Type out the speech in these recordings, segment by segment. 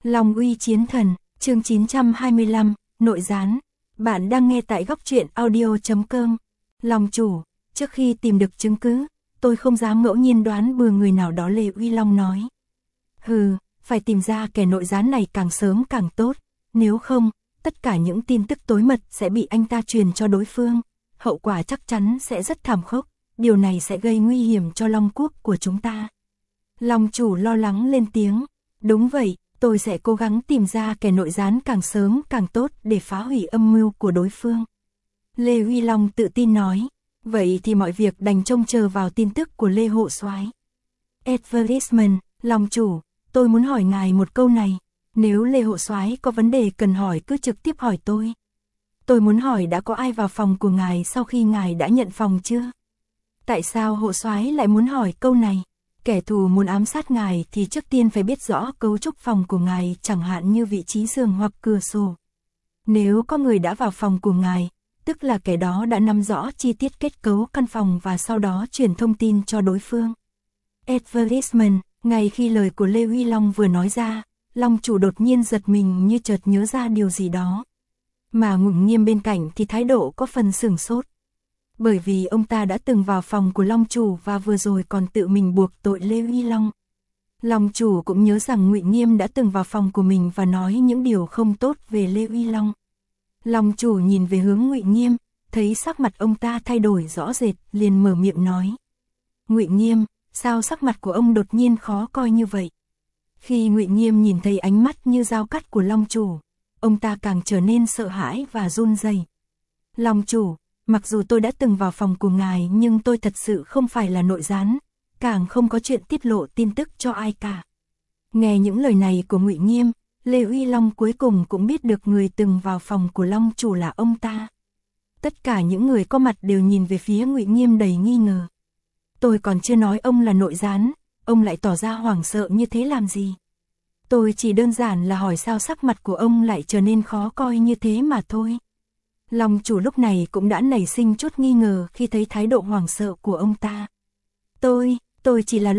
Long uy chiến thần, chương 925, nội gián. Bạn đang nghe tại góc truyện audio.com. Long chủ, trước khi tìm được chứng cứ, tôi không dám ngẫu nhiên đoán bừa người nào đó. Lê Uy Long nói. Hừ, phải tìm ra kẻ nội gián này càng sớm càng tốt, nếu không, tất cả những tin tức tối mật sẽ bị anh ta truyền cho đối phương, hậu quả chắc chắn sẽ rất thảm khốc, điều này sẽ gây nguy hiểm cho Long quốc của chúng ta. Long chủ lo lắng lên tiếng, đúng vậy, tôi sẽ cố gắng tìm ra kẻ nội gián càng sớm càng tốt để phá hủy âm mưu của đối phương. Lê Uy Long tự tin nói, vậy thì mọi việc đành trông chờ vào tin tức của Lê Hộ Soái. Advertisement, Long chủ, tôi muốn hỏi ngài một câu này, nếu Lê Hộ Soái có vấn đề cần hỏi cứ trực tiếp hỏi tôi. Tôi muốn hỏi đã có ai vào phòng của ngài sau khi ngài đã nhận phòng chưa? Tại sao Hộ Soái lại muốn hỏi câu này? Kẻ thù muốn ám sát ngài thì trước tiên phải biết rõ cấu trúc phòng của ngài, chẳng hạn như vị trí giường hoặc cửa sổ. Nếu có người đã vào phòng của ngài, tức là kẻ đó đã nắm rõ chi tiết kết cấu căn phòng và sau đó truyền thông tin cho đối phương. Advertisement, ngay khi lời của Lê Uy Long vừa nói ra, Long chủ đột nhiên giật mình như chợt nhớ ra điều gì đó. Mà Ngụy Nghiêm bên cạnh thì thái độ có phần sửng sốt. Bởi vì ông ta đã từng vào phòng của Long chủ và vừa rồi còn tự mình buộc tội Lê Uy Long. Long chủ cũng nhớ rằng Ngụy Nghiêm đã từng vào phòng của mình và nói những điều không tốt về Lê Uy Long. Long chủ nhìn về hướng Ngụy Nghiêm, thấy sắc mặt ông ta thay đổi rõ rệt, liền mở miệng nói. Ngụy Nghiêm, sao sắc mặt của ông đột nhiên khó coi như vậy? Khi Ngụy Nghiêm nhìn thấy ánh mắt như dao cắt của Long chủ, ông ta càng trở nên sợ hãi và run rẩy. Long chủ, mặc dù tôi đã từng vào phòng của ngài nhưng tôi thật sự không phải là nội gián, càng không có chuyện tiết lộ tin tức cho ai cả. Nghe những lời này của Ngụy Nghiêm, Lê Uy Long cuối cùng cũng biết được người từng vào phòng của Long chủ là ông ta. Tất cả những người có mặt đều nhìn về phía Ngụy Nghiêm đầy nghi ngờ. Tôi còn chưa nói ông là nội gián, ông lại tỏ ra hoảng sợ như thế làm gì? Tôi chỉ đơn giản là hỏi sao sắc mặt của ông lại trở nên khó coi như thế mà thôi. Long chủ lúc này cũng đã nảy sinh chút nghi ngờ khi thấy thái độ hoảng sợ của ông ta. Tôi chỉ là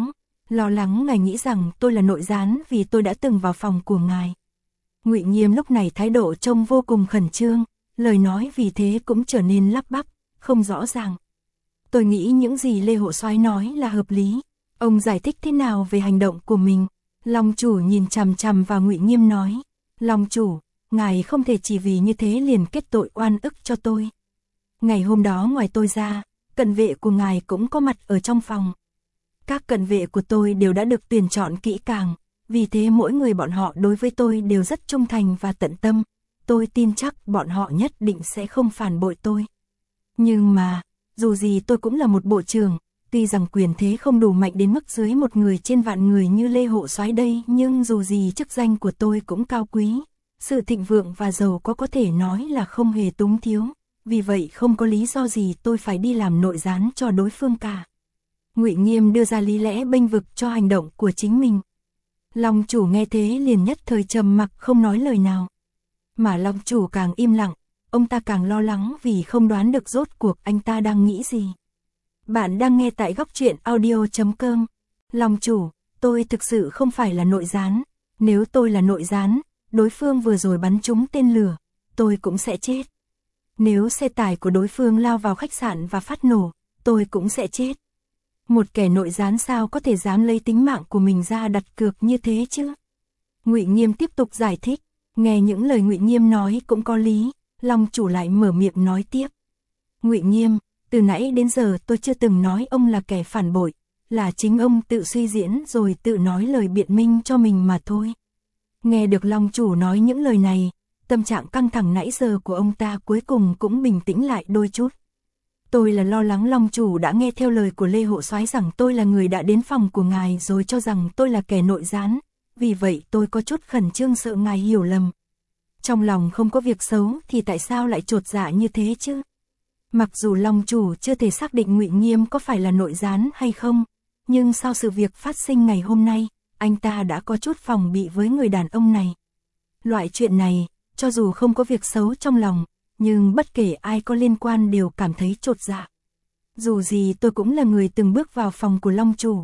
lo lắng ngài nghĩ rằng tôi là nội gián vì tôi đã từng vào phòng của ngài. Ngụy Nghiêm lúc này thái độ trông vô cùng khẩn trương, lời nói vì thế cũng trở nên lắp bắp, không rõ ràng. Tôi nghĩ những gì Lê Hộ Soái nói là hợp lý. Ông giải thích thế nào về hành động của mình? Long chủ nhìn chằm chằm vào Ngụy Nghiêm nói. Long chủ, ngài không thể chỉ vì như thế liền kết tội oan ức cho tôi. Ngày hôm đó ngoài tôi ra, cận vệ của ngài cũng có mặt ở trong phòng. Các cận vệ của tôi đều đã được tuyển chọn kỹ càng, vì thế mỗi người bọn họ đối với tôi đều rất trung thành và tận tâm. Tôi tin chắc bọn họ nhất định sẽ không phản bội tôi. Nhưng mà, dù gì tôi cũng là một bộ trưởng, tuy rằng quyền thế không đủ mạnh đến mức dưới một người trên vạn người như Lê Hộ Soái đây, nhưng dù gì chức danh của tôi cũng cao quý. Sự thịnh vượng và giàu có thể nói là không hề túng thiếu, vì vậy không có lý do gì tôi phải đi làm nội gián cho đối phương cả. Ngụy Nghiêm đưa ra lý lẽ bênh vực cho hành động của chính mình. Long chủ nghe thế liền nhất thời trầm mặc không nói lời nào. Mà Long chủ càng im lặng, ông ta càng lo lắng vì không đoán được rốt cuộc anh ta đang nghĩ gì. Bạn đang nghe tại góc truyện audio.com. Long chủ, tôi thực sự không phải là nội gián. Nếu tôi là nội gián, đối phương vừa rồi bắn trúng tên lửa, tôi cũng sẽ chết. Nếu xe tải của đối phương lao vào khách sạn và phát nổ, tôi cũng sẽ chết. Một kẻ nội gián sao có thể dám lấy tính mạng của mình ra đặt cược như thế chứ? Ngụy Nghiêm tiếp tục giải thích, nghe những lời Ngụy Nghiêm nói cũng có lý, Long chủ lại mở miệng nói tiếp. Ngụy Nghiêm, từ nãy đến giờ tôi chưa từng nói ông là kẻ phản bội, là chính ông tự suy diễn rồi tự nói lời biện minh cho mình mà thôi. Nghe được Long chủ nói những lời này, tâm trạng căng thẳng nãy giờ của ông ta cuối cùng cũng bình tĩnh lại đôi chút. Tôi là lo lắng Long chủ đã nghe theo lời của Lê Hộ Soái rằng tôi là người đã đến phòng của ngài rồi cho rằng tôi là kẻ nội gián, vì vậy tôi có chút khẩn trương sợ ngài hiểu lầm. Trong lòng không có việc xấu thì tại sao lại chột dạ như thế chứ? Mặc dù Long chủ chưa thể xác định Ngụy Nghiêm có phải là nội gián hay không, nhưng sau sự việc phát sinh ngày hôm nay, anh ta đã có chút phòng bị với người đàn ông này. Loại chuyện này, cho dù không có việc xấu trong lòng, nhưng bất kể ai có liên quan đều cảm thấy chột dạ. Dù gì tôi cũng là người từng bước vào phòng của Long chủ,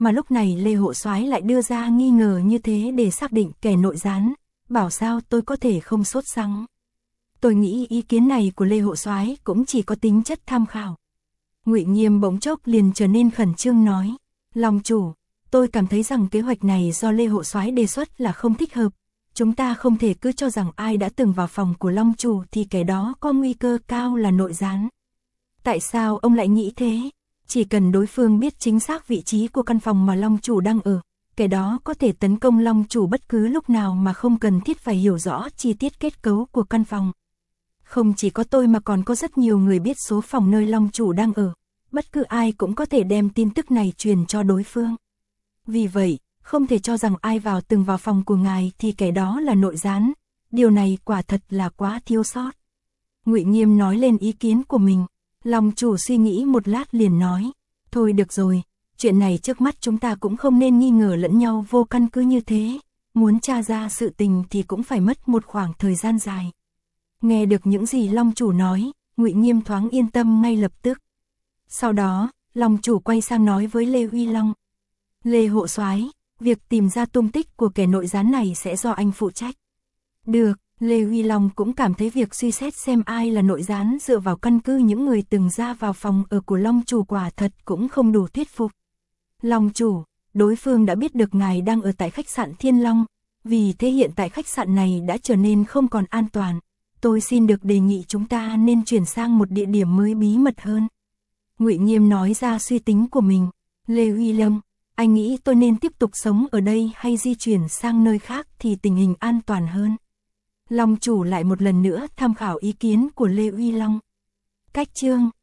mà lúc này Lê Hộ Soái lại đưa ra nghi ngờ như thế để xác định kẻ nội gián, bảo sao tôi có thể không sốt sắng. Tôi nghĩ ý kiến này của Lê Hộ Soái cũng chỉ có tính chất tham khảo. Ngụy Nghiêm bỗng chốc liền trở nên khẩn trương nói, Long chủ, tôi cảm thấy rằng kế hoạch này do Lê Hộ Soái đề xuất là không thích hợp. Chúng ta không thể cứ cho rằng ai đã từng vào phòng của Long chủ thì kẻ đó có nguy cơ cao là nội gián. Tại sao ông lại nghĩ thế? Chỉ cần đối phương biết chính xác vị trí của căn phòng mà Long chủ đang ở, kẻ đó có thể tấn công Long chủ bất cứ lúc nào mà không cần thiết phải hiểu rõ chi tiết kết cấu của căn phòng. Không chỉ có tôi mà còn có rất nhiều người biết số phòng nơi Long chủ đang ở, bất cứ ai cũng có thể đem tin tức này truyền cho đối phương. Vì vậy, không thể cho rằng ai từng vào phòng của ngài thì kẻ đó là nội gián, điều này quả thật là quá thiếu sót. Ngụy Nghiêm nói lên ý kiến của mình, Long chủ suy nghĩ một lát liền nói, thôi được rồi, chuyện này trước mắt chúng ta cũng không nên nghi ngờ lẫn nhau vô căn cứ như thế, muốn tra ra sự tình thì cũng phải mất một khoảng thời gian dài. Nghe được những gì Long chủ nói, Ngụy Nghiêm thoáng yên tâm ngay lập tức. Sau đó, Long chủ quay sang nói với Lê Uy Long, Lê Hộ Soái, việc tìm ra tung tích của kẻ nội gián này sẽ do anh phụ trách. Được, Lê Uy Long cũng cảm thấy việc suy xét xem ai là nội gián dựa vào căn cứ những người từng ra vào phòng ở của Long chủ quả thật cũng không đủ thuyết phục. Long chủ, đối phương đã biết được ngài đang ở tại khách sạn Thiên Long, vì thế hiện tại khách sạn này đã trở nên không còn an toàn. Tôi xin được đề nghị chúng ta nên chuyển sang một địa điểm mới bí mật hơn. Ngụy Nghiêm nói ra suy tính của mình. Lê Uy Long, anh nghĩ tôi nên tiếp tục sống ở đây hay di chuyển sang nơi khác thì tình hình an toàn hơn? Long chủ lại một lần nữa tham khảo ý kiến của Lê Uy Long. Cách chương